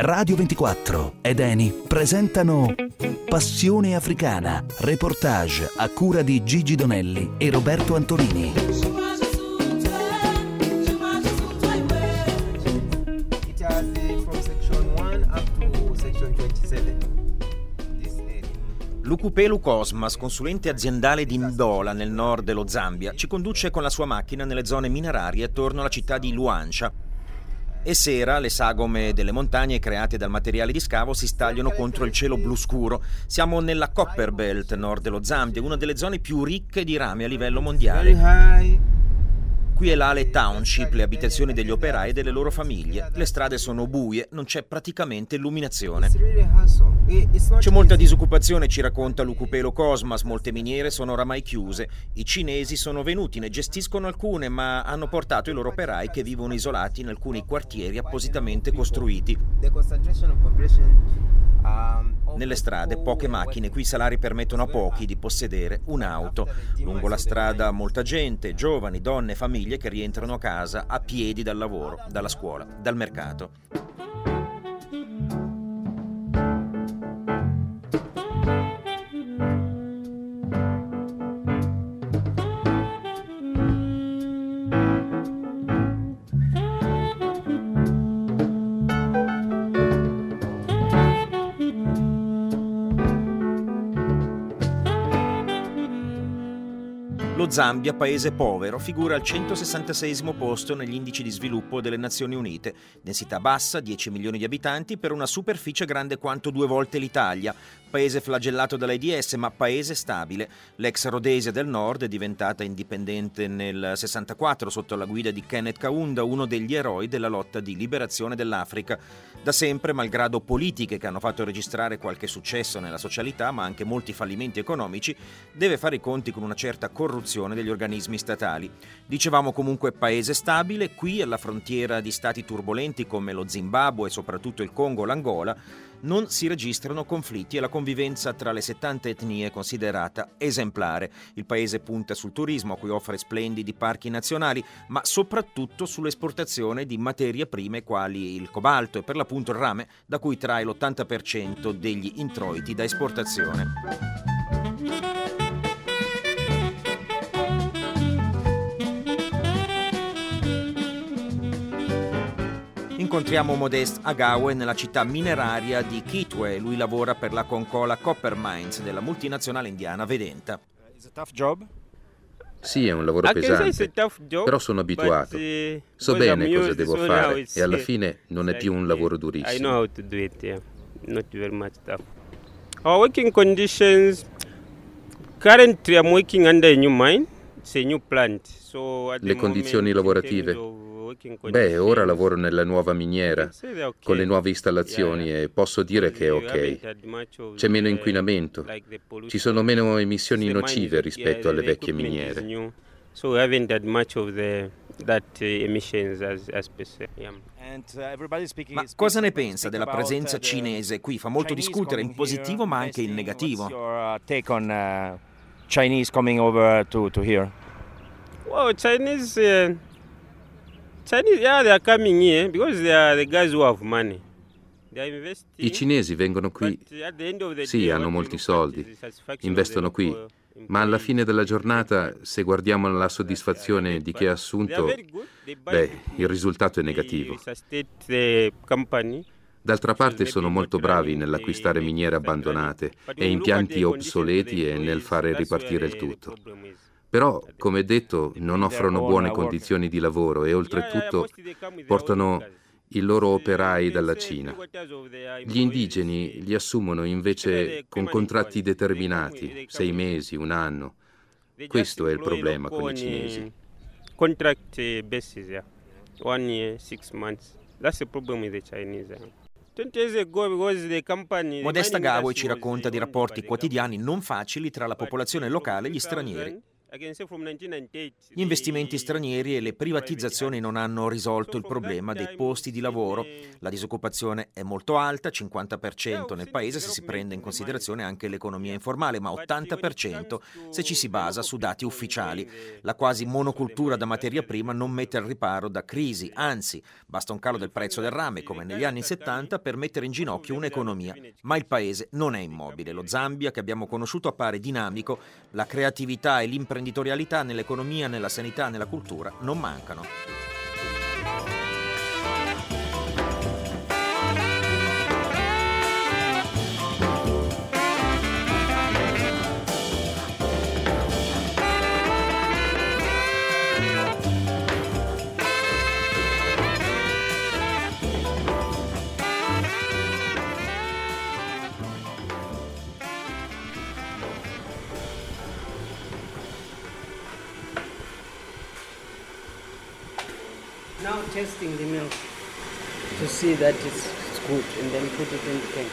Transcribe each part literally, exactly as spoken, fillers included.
Radio ventiquattro ed Eni presentano Passione Africana, reportage a cura di Gigi Donelli e Roberto Antolini. Lukupelu Cosmas, consulente aziendale di Ndola nel nord dello Zambia, ci conduce con la sua macchina nelle zone minerarie attorno alla città di Luanshya. E sera le sagome delle montagne create dal materiale di scavo si stagliano contro il cielo blu scuro. Siamo nella Copperbelt, nord dello Zambia, una delle zone più ricche di rame a livello mondiale. Qui è l'Ale Township, le abitazioni degli operai e delle loro famiglie. Le strade sono buie, non c'è praticamente illuminazione. C'è molta disoccupazione, ci racconta Lukupelu Cosmas, molte miniere sono oramai chiuse. I cinesi sono venuti, ne gestiscono alcune, ma hanno portato i loro operai che vivono isolati in alcuni quartieri appositamente costruiti. Nelle strade poche macchine, qui i salari permettono a pochi di possedere un'auto. Lungo la strada molta gente, giovani, donne, famiglie che rientrano a casa a piedi dal lavoro, dalla scuola, dal mercato. Lo Zambia, paese povero, figura al centosessantaseiesimo posto negli indici di sviluppo delle Nazioni Unite. Densità bassa, dieci milioni di abitanti per una superficie grande quanto due volte l'Italia. Paese flagellato dall'AIDS, ma paese stabile. L'ex Rhodesia del Nord è diventata indipendente nel sessantaquattro sotto la guida di Kenneth Kaunda, uno degli eroi della lotta di liberazione dell'Africa. Da sempre, malgrado politiche che hanno fatto registrare qualche successo nella socialità, ma anche molti fallimenti economici, deve fare i conti con una certa corruzione degli organismi statali. Dicevamo comunque paese stabile, qui alla frontiera di stati turbolenti come lo Zimbabwe e soprattutto il Congo o l'Angola, non si registrano conflitti e la convivenza tra le settanta etnie è considerata esemplare. Il paese punta sul turismo, a cui offre splendidi parchi nazionali, ma soprattutto sull'esportazione di materie prime quali il cobalto e per l'appunto il rame, da cui trae l'ottanta per cento degli introiti da esportazione. Incontriamo Modest Agawe nella città mineraria di Kitwe. Lui lavora per la Konkola Copper Mines della multinazionale indiana Vedenta. Sì, è un lavoro pesante, però sono abituato. So bene cosa devo fare e alla fine non è più un lavoro durissimo. Our working conditions, currently I'm working under a new mine, it's a new plant. So at the Le condizioni lavorative? Beh, ora lavoro nella nuova miniera, con le nuove installazioni e posso dire che è ok. C'è meno inquinamento, ci sono meno emissioni nocive rispetto alle vecchie miniere. Ma cosa ne pensa della presenza cinese qui? Fa molto discutere in positivo ma anche in negativo. Chinese coming over to to here? Well, Chinese, uh, Chinese, yeah, they are coming here because they are the guys who have money. They are investing. I cinesi vengono qui, sì, hanno molti soldi, investono qui, ma alla fine della giornata, se guardiamo la soddisfazione di chi ha assunto, beh, il risultato è negativo. D'altra parte sono molto bravi nell'acquistare miniere abbandonate e impianti obsoleti e nel fare ripartire il tutto. Però, come detto, non offrono buone condizioni di lavoro e oltretutto portano i loro operai dalla Cina. Gli indigeni li assumono invece con contratti determinati, sei mesi, un anno. Questo è il problema con i cinesi. Contract basis, yeah. One year, six months. That's the problem with the Chinese. Modest Agawe ci racconta di rapporti quotidiani non facili tra la popolazione locale e gli stranieri. Gli investimenti stranieri e le privatizzazioni non hanno risolto il problema dei posti di lavoro. La disoccupazione è molto alta, cinquanta per cento nel paese se si prende in considerazione anche l'economia informale, ma ottanta per cento se ci si basa su dati ufficiali. La quasi monocultura da materia prima non mette al riparo da crisi, anzi, basta un calo del prezzo del rame come negli anni settanta per mettere in ginocchio un'economia. Ma il paese non è immobile. Lo Zambia che abbiamo conosciuto appare dinamico, la creatività e l'imprenditorialità nell'economia, nella sanità, nella cultura non mancano. Now testing the milk to see that it's good and then put it in the tank.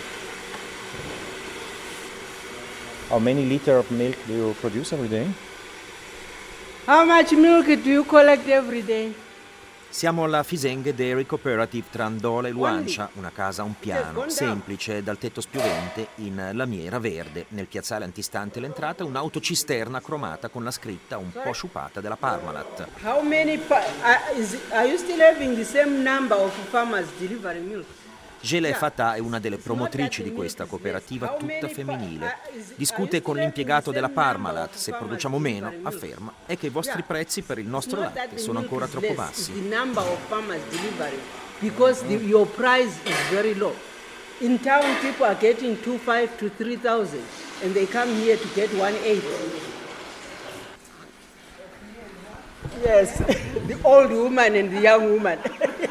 How many liters of milk do you produce every day? How much milk do you collect every day? Siamo alla Fisenghe Dairy Cooperative tra Andola e Luancia, una casa a un piano, semplice, dal tetto spiovente, in lamiera verde. Nel piazzale antistante l'entrata un'autocisterna cromata con la scritta un po' sciupata della Parmalat. How many pa- uh, is, are you still having the same number of farmers delivering milk? Gele Fatah è una delle promotrici di questa cooperativa tutta femminile. Discute con l'impiegato della Parmalat. Se produciamo meno, afferma, è che i vostri prezzi per il nostro latte sono ancora troppo bassi. Because the, your price is very low. In town people are getting two five to three thousand and they come here to get one eight. Yes, the old woman and the young woman.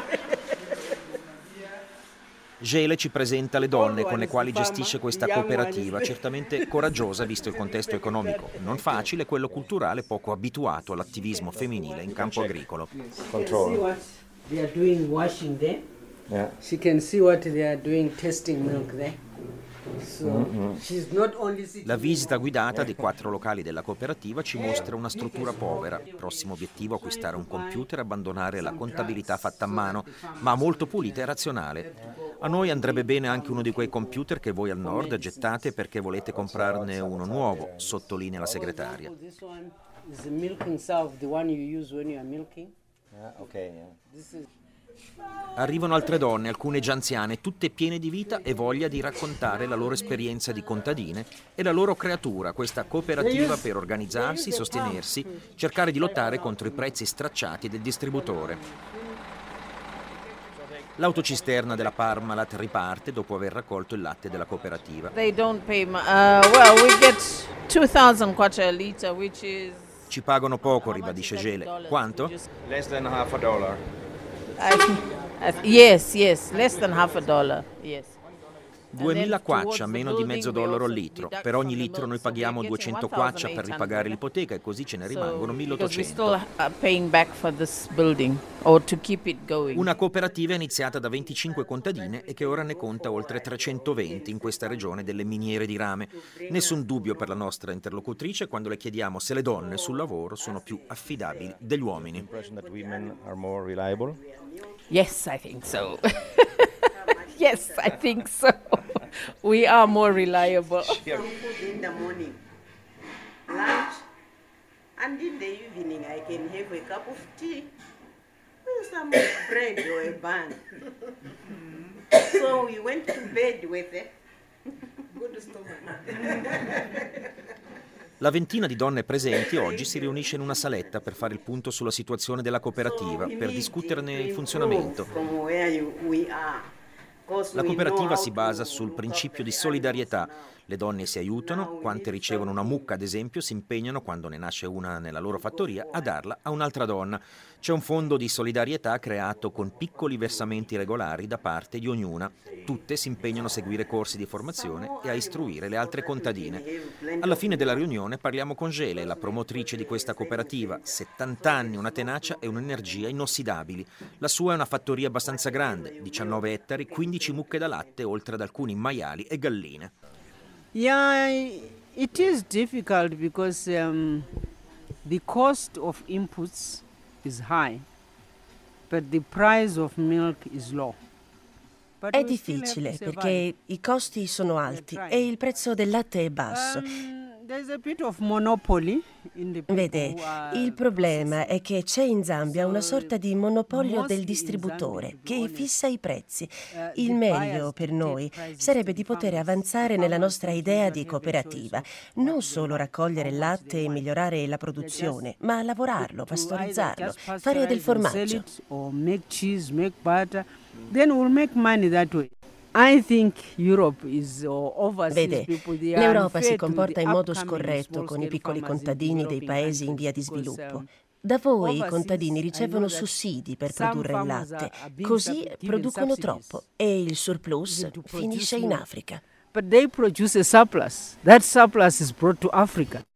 Gele ci presenta le donne con le quali gestisce questa cooperativa, certamente coraggiosa visto il contesto economico non facile, quello culturale poco abituato all'attivismo femminile in campo agricolo. Control. They are doing washing there. Yeah. She can see what they are doing, testing milk there. So mm-hmm. she's not only sitting. La visita guidata di quattro locali della cooperativa ci mostra una struttura povera. Prossimo obiettivo acquistare un computer e abbandonare la contabilità fatta a mano, ma molto pulita e razionale. A noi andrebbe bene anche uno di quei computer che voi al nord gettate perché volete comprarne uno nuovo, sottolinea la segretaria. This one is the milking salve, the one you use when you are milking. Yeah, okay, yeah. This is Arrivano altre donne, alcune già anziane, tutte piene di vita e voglia di raccontare la loro esperienza di contadine e la loro creatura, questa cooperativa per organizzarsi, sostenersi, cercare di lottare contro i prezzi stracciati del distributore. L'autocisterna della Parmalat riparte dopo aver raccolto il latte della cooperativa. They don't pay uh, well, we get two thousand kwacha a liter, which is Ci pagano poco, ribadisce Gele. Quanto? Less than half a dollar. I, I, yes, yes, less than half a dollar, yes. duemila kwacha, meno di mezzo dollaro al litro. Per ogni litro noi paghiamo duecento kwacha per ripagare l'ipoteca e così ce ne rimangono milleottocento. Una cooperativa iniziata da venticinque contadine e che ora ne conta oltre trecentoventi in questa regione delle miniere di rame. Nessun dubbio per la nostra interlocutrice quando le chiediamo se le donne sul lavoro sono più affidabili degli uomini. Yes, I think so. Yes, I think so. We are more reliable. in the morning, lunch, and in the evening I can have a cup of tea with some bread or a bun. So we went to bed with a good stomach. La ventina di donne presenti oggi si riunisce in una saletta per fare il punto sulla situazione della cooperativa, per discuterne il funzionamento. La cooperativa si basa sul principio di solidarietà. Le donne si aiutano, quante ricevono una mucca ad esempio si impegnano, quando ne nasce una nella loro fattoria, a darla a un'altra donna. C'è un fondo di solidarietà creato con piccoli versamenti regolari da parte di ognuna. Tutte si impegnano a seguire corsi di formazione e a istruire le altre contadine. Alla fine della riunione parliamo con Gele, la promotrice di questa cooperativa. settanta anni, una tenacia e un'energia inossidabili. La sua è una fattoria abbastanza grande, diciannove ettari, quindici mucche da latte, oltre ad alcuni maiali e galline. Yeah, it is difficult because um, the cost of inputs is high, but the price of milk is low. È difficile perché i costi sono alti e il prezzo del latte è basso. Vede, il problema è che c'è in Zambia una sorta di monopolio del distributore che fissa i prezzi. Il meglio per noi sarebbe di poter avanzare nella nostra idea di cooperativa, non solo raccogliere il latte e migliorare la produzione, ma lavorarlo, pastorizzarlo, fare del formaggio. Then we'll make money that way. I think Europe is overseas. Vede, people, they are l'Europa unfair si to comporta the in modo upcoming scorretto con i small-scale piccoli farmers in contadini dei developing paesi in via di countries, because, sviluppo. um, Da voi i overseas, contadini I ricevono know that sussidi per some produrre il farmers latte, are- are being così sub- given producono subsidies troppo e il surplus to produce finisce in more. Africa. But they produce a surplus. That surplus is brought to Africa.